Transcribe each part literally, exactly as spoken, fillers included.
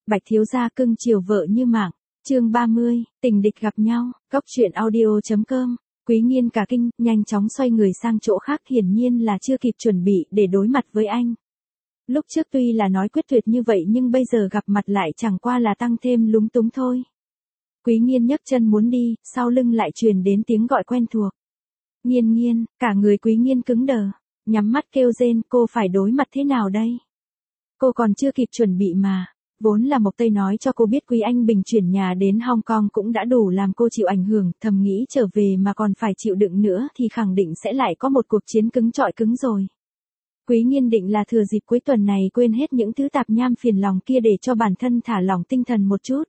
Bạch thiếu gia cưng chiều vợ như mạng. Chương ba mươi, tình địch gặp nhau. Góc truyện audio.com. Quý Nghiên cả kinh, nhanh chóng xoay người sang chỗ khác, hiển nhiên là chưa kịp chuẩn bị để đối mặt với anh. Lúc trước tuy là nói quyết tuyệt như vậy nhưng bây giờ gặp mặt lại chẳng qua là tăng thêm lúng túng thôi. Quý Nghiên nhấc chân muốn đi, sau lưng lại truyền đến tiếng gọi quen thuộc. Nghiên Nghiên, cả người Quý Nghiên cứng đờ, nhắm mắt kêu rên, cô phải đối mặt thế nào đây? Cô còn chưa kịp chuẩn bị mà. Vốn là Mộc Tây nói cho cô biết Quý Anh Bình chuyển nhà đến Hong Kong cũng đã đủ làm cô chịu ảnh hưởng, thầm nghĩ trở về mà còn phải chịu đựng nữa thì khẳng định sẽ lại có một cuộc chiến cứng trọi cứng rồi. Quý Nghiên định là thừa dịp cuối tuần này quên hết những thứ tạp nham phiền lòng kia để cho bản thân thả lỏng tinh thần một chút.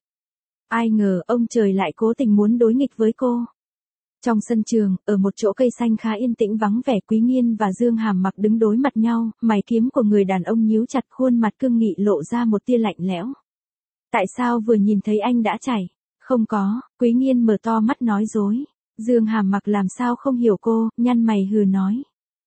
Ai ngờ ông trời lại cố tình muốn đối nghịch với cô. Trong sân trường, ở một chỗ cây xanh khá yên tĩnh vắng vẻ, Quý Nghiên và Dương Hàm Mặc đứng đối mặt nhau, mày kiếm của người đàn ông nhíu chặt, khuôn mặt cương nghị lộ ra một tia lạnh lẽo. Tại sao vừa nhìn thấy anh đã chảy? Không có, Quý Nghiên mở to mắt nói dối. Dương Hàm Mặc làm sao không hiểu cô, nhăn mày hừ nói.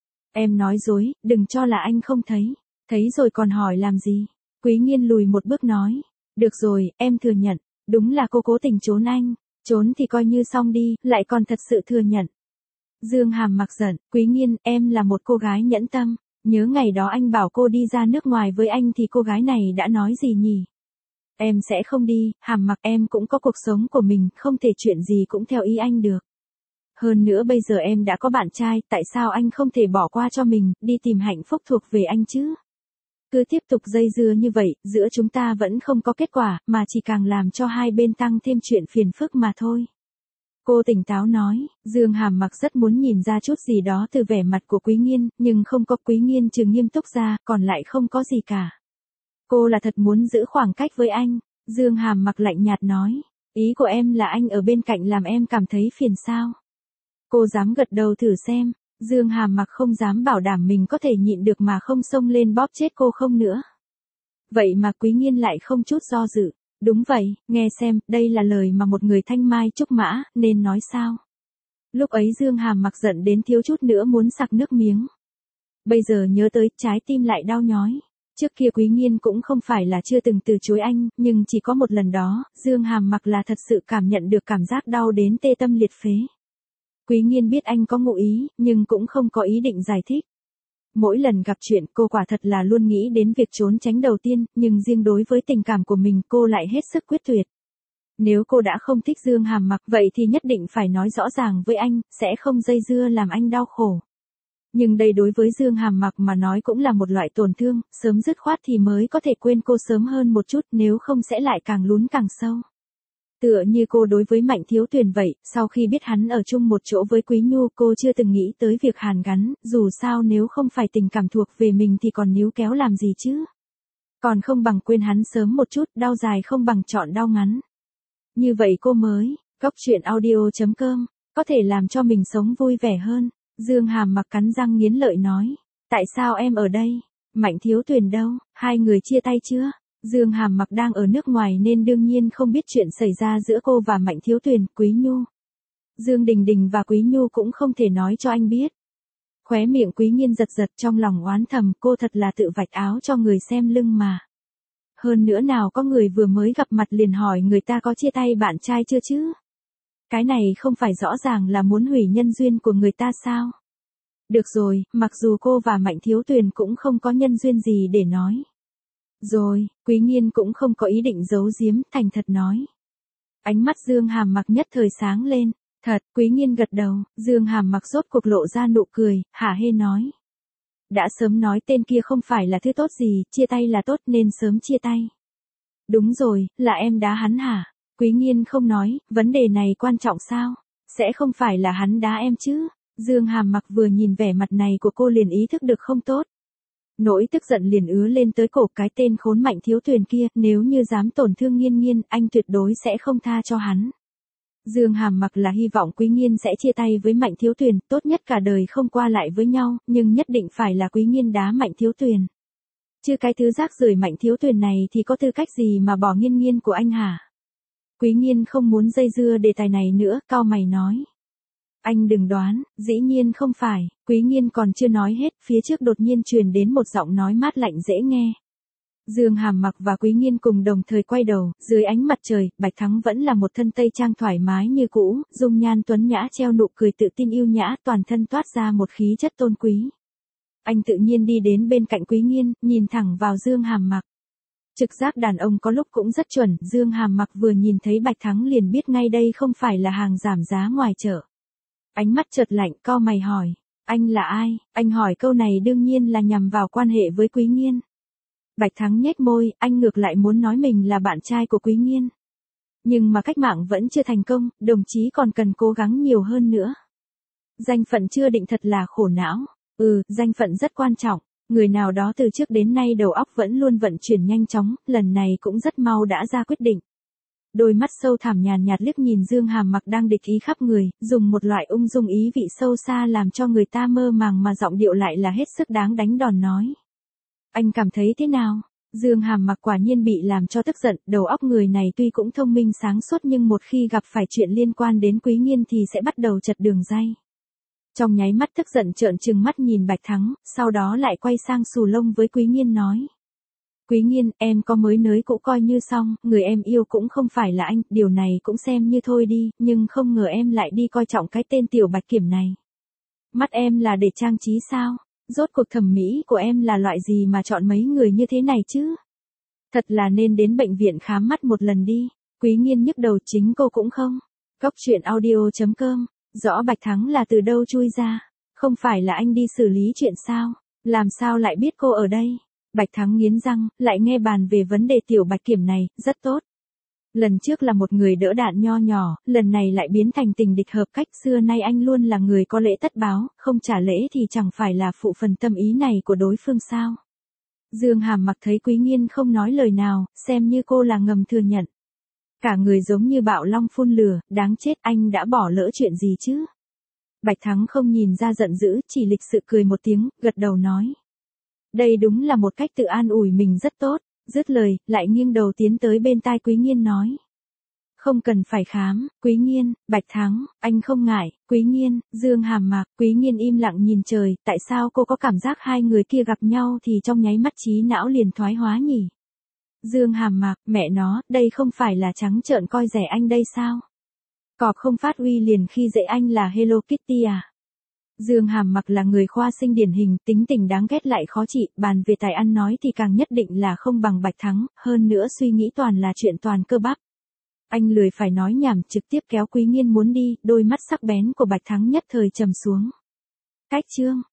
Em nói dối, đừng cho là anh không thấy. Thấy rồi còn hỏi làm gì? Quý Nghiên lùi một bước nói. Được rồi, em thừa nhận, đúng là cô cố tình trốn anh. Trốn thì coi như xong đi, lại còn thật sự thừa nhận. Dương Hàm Mặc giận, Quý Nghiên, em là một cô gái nhẫn tâm. Nhớ ngày đó anh bảo cô đi ra nước ngoài với anh thì cô gái này đã nói gì nhỉ? Em sẽ không đi, Hàm Mặc, em cũng có cuộc sống của mình, không thể chuyện gì cũng theo ý anh được. Hơn nữa bây giờ em đã có bạn trai, tại sao anh không thể bỏ qua cho mình, đi tìm hạnh phúc thuộc về anh chứ? Cứ tiếp tục dây dưa như vậy, giữa chúng ta vẫn không có kết quả, mà chỉ càng làm cho hai bên tăng thêm chuyện phiền phức mà thôi. Cô tỉnh táo nói, Dương Hàm Mặc rất muốn nhìn ra chút gì đó từ vẻ mặt của Quý Nghiên, nhưng không có. Quý Nghiên trừ nghiêm túc ra, còn lại không có gì cả. Cô là thật muốn giữ khoảng cách với anh. Dương Hàm Mặc lạnh nhạt nói, ý của em là anh ở bên cạnh làm em cảm thấy phiền sao? Cô dám gật đầu thử xem. Dương Hàm Mặc không dám bảo đảm mình có thể nhịn được mà không xông lên bóp chết cô không nữa. Vậy mà Quý Nghiên lại không chút do dự. Đúng vậy, nghe xem, đây là lời mà một người thanh mai trúc mã, nên nói sao? Lúc ấy Dương Hàm Mặc giận đến thiếu chút nữa muốn sặc nước miếng. Bây giờ nhớ tới, trái tim lại đau nhói. Trước kia Quý Nghiên cũng không phải là chưa từng từ chối anh, nhưng chỉ có một lần đó, Dương Hàm Mặc là thật sự cảm nhận được cảm giác đau đến tê tâm liệt phế. Quý Nghiên biết anh có ngụ ý, nhưng cũng không có ý định giải thích. Mỗi lần gặp chuyện cô quả thật là luôn nghĩ đến việc trốn tránh đầu tiên, nhưng riêng đối với tình cảm của mình cô lại hết sức quyết tuyệt. Nếu cô đã không thích Dương Hàm Mặc vậy thì nhất định phải nói rõ ràng với anh, sẽ không dây dưa làm anh đau khổ. Nhưng đây đối với Dương Hàm Mặc mà nói cũng là một loại tổn thương, sớm dứt khoát thì mới có thể quên cô sớm hơn một chút, nếu không sẽ lại càng lún càng sâu. Tựa như cô đối với Mạnh Thiếu Tuyền vậy, sau khi biết hắn ở chung một chỗ với Quý Nhu cô chưa từng nghĩ tới việc hàn gắn, dù sao nếu không phải tình cảm thuộc về mình thì còn níu kéo làm gì chứ. Còn không bằng quên hắn sớm một chút, đau dài không bằng chọn đau ngắn. Như vậy cô mới, góc truyện audio.com, có thể làm cho mình sống vui vẻ hơn. Dương Hàm Mặc cắn răng nghiến lợi nói, tại sao em ở đây? Mạnh Thiếu Tuyền đâu, hai người chia tay chưa? Dương Hàm Mặc đang ở nước ngoài nên đương nhiên không biết chuyện xảy ra giữa cô và Mạnh Thiếu Tuyền, Quý Nhu. Dương Đình Đình và Quý Nhu cũng không thể nói cho anh biết. Khóe miệng Quý Nghiên giật giật, trong lòng oán thầm, cô thật là tự vạch áo cho người xem lưng mà. Hơn nữa nào có người vừa mới gặp mặt liền hỏi người ta có chia tay bạn trai chưa chứ? Cái này không phải rõ ràng là muốn hủy nhân duyên của người ta sao? Được rồi, mặc dù cô và Mạnh Thiếu Tuyền cũng không có nhân duyên gì để nói. Rồi, Quý Nghiên cũng không có ý định giấu giếm, thành thật nói. Ánh mắt Dương Hàm Mặc nhất thời sáng lên. Thật, Quý Nghiên gật đầu, Dương Hàm Mặc rốt cuộc lộ ra nụ cười, hả hê nói. Đã sớm nói tên kia không phải là thứ tốt gì, chia tay là tốt nên sớm chia tay. Đúng rồi, là em đá hắn hả? Quý Nghiên không nói, vấn đề này quan trọng sao? Sẽ không phải là hắn đá em chứ? Dương Hàm Mặc vừa nhìn vẻ mặt này của cô liền ý thức được không tốt. Nỗi tức giận liền ứa lên tới cổ, cái tên khốn Mạnh Thiếu Tuyền kia, nếu như dám tổn thương Nghiên Nghiên, anh tuyệt đối sẽ không tha cho hắn. Dương Hàm Mặc là hy vọng Quý Nghiên sẽ chia tay với Mạnh Thiếu Tuyền, tốt nhất cả đời không qua lại với nhau, nhưng nhất định phải là Quý Nghiên đá Mạnh Thiếu Tuyền. Chứ cái thứ rác rưởi Mạnh Thiếu Tuyền này thì có tư cách gì mà bỏ Nghiên Nghiên của anh hả? Quý Nghiên không muốn dây dưa đề tài này nữa, cau mày nói. Anh đừng đoán, dĩ nhiên không phải. Quý Nghiên còn chưa nói hết, phía trước đột nhiên truyền đến một giọng nói mát lạnh dễ nghe. Dương Hàm Mặc và Quý Nghiên cùng đồng thời quay đầu, dưới ánh mặt trời, Bạch Thắng vẫn là một thân tây trang thoải mái như cũ, dung nhan tuấn nhã treo nụ cười tự tin yêu nhã, toàn thân toát ra một khí chất tôn quý. Anh tự nhiên đi đến bên cạnh Quý Nghiên, nhìn thẳng vào Dương Hàm Mặc. Trực giác đàn ông có lúc cũng rất chuẩn, Dương Hàm Mặc vừa nhìn thấy Bạch Thắng liền biết ngay đây không phải là hàng giảm giá ngoài chợ. Ánh mắt chợt lạnh, cau mày hỏi, anh là ai? Anh hỏi câu này đương nhiên là nhằm vào quan hệ với Quý Nghiên. Bạch Thắng nhếch môi, anh ngược lại muốn nói mình là bạn trai của Quý Nghiên. Nhưng mà cách mạng vẫn chưa thành công, đồng chí còn cần cố gắng nhiều hơn nữa. Danh phận chưa định thật là khổ não. Ừ, danh phận rất quan trọng. Người nào đó từ trước đến nay đầu óc vẫn luôn vận chuyển nhanh chóng, lần này cũng rất mau đã ra quyết định. Đôi mắt sâu thẳm nhàn nhạt liếc nhìn Dương Hàm Mặc đang địch ý khắp người, dùng một loại ung dung ý vị sâu xa làm cho người ta mơ màng mà giọng điệu lại là hết sức đáng đánh đòn nói. Anh cảm thấy thế nào? Dương Hàm Mặc quả nhiên bị làm cho tức giận, đầu óc người này tuy cũng thông minh sáng suốt nhưng một khi gặp phải chuyện liên quan đến Quý Nghiên thì sẽ bắt đầu chật đường ray. Trong nháy mắt tức giận trợn trừng mắt nhìn Bạch Thắng, sau đó lại quay sang xù lông với Quý Nghiên nói. Quý Nghiên, em có mới nới cũng coi như xong, người em yêu cũng không phải là anh, điều này cũng xem như thôi đi, nhưng không ngờ em lại đi coi trọng cái tên tiểu Bạch Kiểm này. Mắt em là để trang trí sao? Rốt cuộc thẩm mỹ của em là loại gì mà chọn mấy người như thế này chứ? Thật là nên đến bệnh viện khám mắt một lần đi. Quý Nghiên nhức đầu, chính cô cũng không. Cóc truyện audio chấm com. Rõ Bạch Thắng là từ đâu chui ra? Không phải là anh đi xử lý chuyện sao? Làm sao lại biết cô ở đây? Bạch Thắng nghiến răng, lại nghe bàn về vấn đề tiểu Bạch Kiểm này, rất tốt. Lần trước là một người đỡ đạn nho nhỏ, lần này lại biến thành tình địch hợp cách, xưa nay anh luôn là người có lễ tất báo, không trả lễ thì chẳng phải là phụ phần tâm ý này của đối phương sao. Dương Hàm Mặc thấy Quý Nghiên không nói lời nào, xem như cô là ngầm thừa nhận. Cả người giống như bạo long phun lửa, đáng chết, anh đã bỏ lỡ chuyện gì chứ? Bạch Thắng không nhìn ra giận dữ, chỉ lịch sự cười một tiếng, gật đầu nói. Đây đúng là một cách tự an ủi mình rất tốt. Dứt lời, lại nghiêng đầu tiến tới bên tai Quý Nghiên nói. Không cần phải khám, Quý Nghiên, Bạch Thắng, anh không ngại, Quý Nghiên, Dương Hàm Mặc, Quý Nghiên im lặng nhìn trời, tại sao cô có cảm giác hai người kia gặp nhau thì trong nháy mắt trí não liền thoái hóa nhỉ? Dương Hàm Mặc, mẹ nó, đây không phải là trắng trợn coi rẻ anh đây sao? Cọp không phát uy liền khi dễ anh là Hello Kitty à? Dương Hàm Mặc là người khoa sinh điển hình, tính tình đáng ghét lại khó trị, bàn về tài ăn nói thì càng nhất định là không bằng Bạch Thắng, hơn nữa suy nghĩ toàn là chuyện toàn cơ bắp. Anh lười phải nói nhảm, trực tiếp kéo Quý Nghiên muốn đi, đôi mắt sắc bén của Bạch Thắng nhất thời trầm xuống. Cách chương